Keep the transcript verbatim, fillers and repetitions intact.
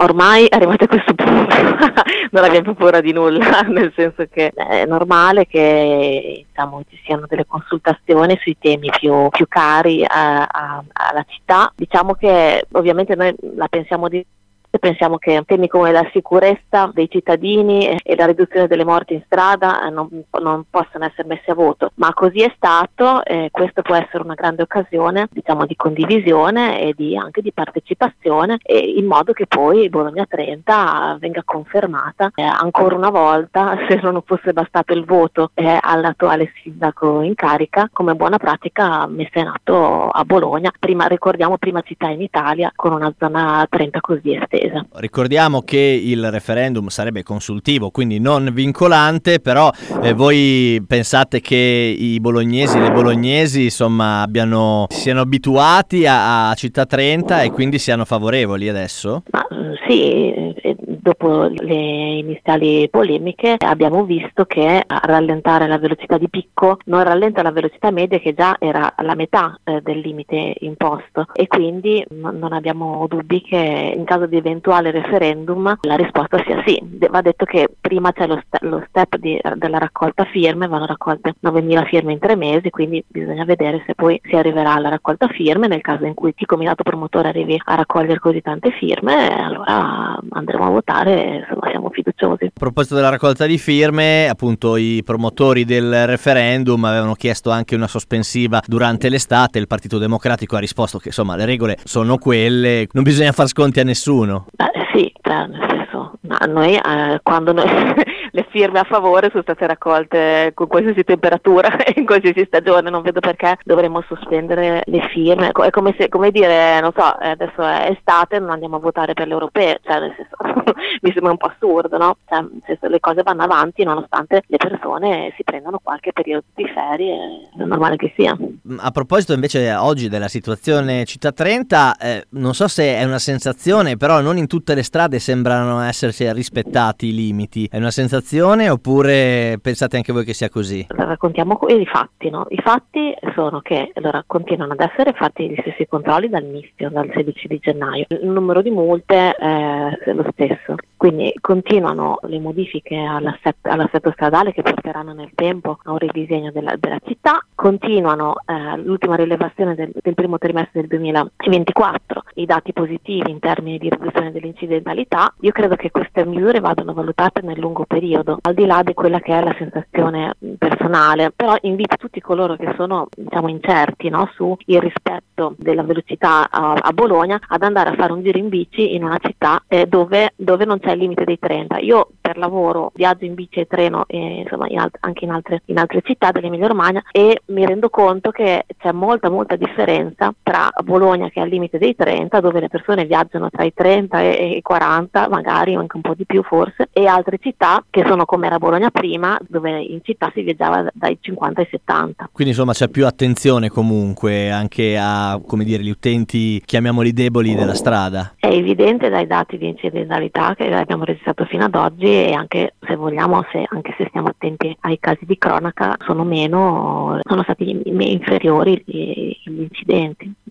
ormai arrivati a questo punto non abbiamo più paura di nulla, nel senso che è normale che diciamo, ci siano delle consultazioni sui temi più, più cari a, a, alla città. Diciamo che ovviamente noi la pensiamo di Pensiamo che temi come la sicurezza dei cittadini e la riduzione delle morti in strada non, non possano essere messi a voto, ma così è stato. Eh, questo può essere una grande occasione, diciamo, di condivisione e di, anche di partecipazione, e in modo che poi Bologna trenta venga confermata eh, ancora una volta, se non fosse bastato il voto eh, all'attuale sindaco in carica, come buona pratica messa in atto a Bologna. Prima, ricordiamo, prima città in Italia con una zona trenta così estesa. Ricordiamo che il referendum sarebbe consultivo, quindi non vincolante, però eh, voi pensate che i bolognesi e le bolognesi insomma abbiano siano abituati a, a Città trenta e quindi siano favorevoli adesso? Ma, sì, dopo le iniziali polemiche abbiamo visto che a rallentare la velocità di picco non rallenta la velocità media, che già era alla metà eh, del limite imposto, e quindi n- non abbiamo dubbi che in caso di eventuale referendum la risposta sia sì. De- va detto che prima c'è lo, st- lo step di, della raccolta firme, vanno raccolte novemila firme in tre mesi, quindi bisogna vedere se poi si arriverà alla raccolta firme. Nel caso in cui il comitato promotore arrivi a raccogliere così tante firme, allora andremo a votare, insomma siamo fiduciosi. A proposito della raccolta di firme, appunto i promotori del referendum avevano chiesto anche una sospensiva durante l'estate. Il Partito Democratico ha risposto che insomma le regole sono quelle, non bisogna far sconti a nessuno. Eh, sì, cioè, nel senso, no, noi eh, quando noi le firme a favore sono state raccolte con qualsiasi temperatura e in qualsiasi stagione, non vedo perché dovremmo sospendere le firme. È come se, come dire, non so, adesso è estate, non andiamo a votare per le europee, cioè nel senso mi sembra un po' assurdo, no? Cioè, nel senso, le cose vanno avanti nonostante le persone si prendano qualche periodo di ferie, è normale che sia. A proposito invece oggi della situazione Città trenta, eh, non so se è una sensazione, però non in tutte le strade sembrano essersi rispettati i limiti. È una sensazione oppure pensate anche voi che sia così? Raccontiamo i fatti, no? I fatti sono che allora continuano ad essere fatti gli stessi controlli dal mischio, dal sedici di gennaio. Il numero di multe è lo stesso. Quindi continuano le modifiche all'assetto, all'assetto stradale che porteranno nel tempo a un ridisegno della, della città, continuano eh, l'ultima rilevazione del, del primo trimestre del duemilaventiquattro, i dati positivi in termini di riduzione dell'incidentalità. Io credo che queste misure vadano valutate nel lungo periodo, al di là di quella che è la sensazione personale, però invito tutti coloro che sono diciamo incerti, no, su il rispetto della velocità a, a Bologna ad andare a fare un giro in bici in una città eh, dove, dove non c'è il limite dei trenta. Io per lavoro viaggio in bici e treno e, insomma in alt- anche in altre, in altre città dell'Emilia Romagna, e mi rendo conto che c'è molta molta differenza tra Bologna, che è al limite dei trenta, dove le persone viaggiano tra i trenta e i quaranta, magari anche un po' di più forse, e altre città che sono come era Bologna prima, dove in città si viaggiava dai cinquanta ai settanta. Quindi insomma c'è più attenzione comunque anche a, come dire, gli utenti, chiamiamoli deboli, della strada. È evidente dai dati di incidentalità che abbiamo registrato fino ad oggi, e anche se vogliamo, se, anche se stiamo attenti ai casi di cronaca, sono meno, sono stati inferiori gli, gli incidenti.